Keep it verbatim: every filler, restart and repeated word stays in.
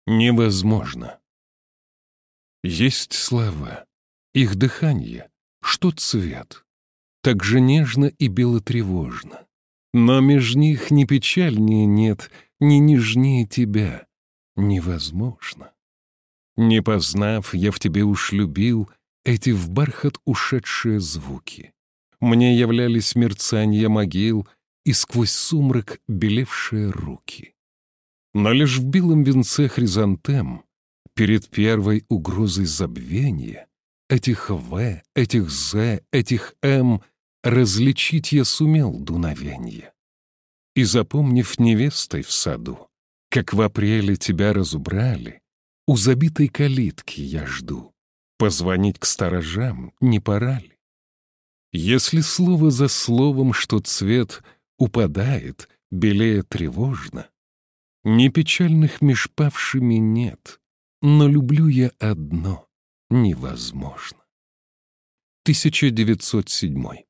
Невозможно. Есть слова, их дыхание, что цвет, так же нежно и белотревожно. Но меж них ни печальнее нет, ни нежнее тебя. Невозможно. Не познав, я в тебе уж любил эти в бархат ушедшие звуки. Мне являлись мерцанья могил и сквозь сумрак белевшие руки. Но лишь в белом венце хризантем перед первой угрозой забвения этих В, этих З, этих М различить я сумел дуновенье. И, запомнив невестой в саду, как в апреле тебя разубрали, у забитой калитки я жду. Позвонить к сторожам не пора ли? Если слово за словом, что цвет упадает, белее тревожно, ни печальных меж павшими нет, но люблю я одно невозможно. тысяча девятьсот седьмой.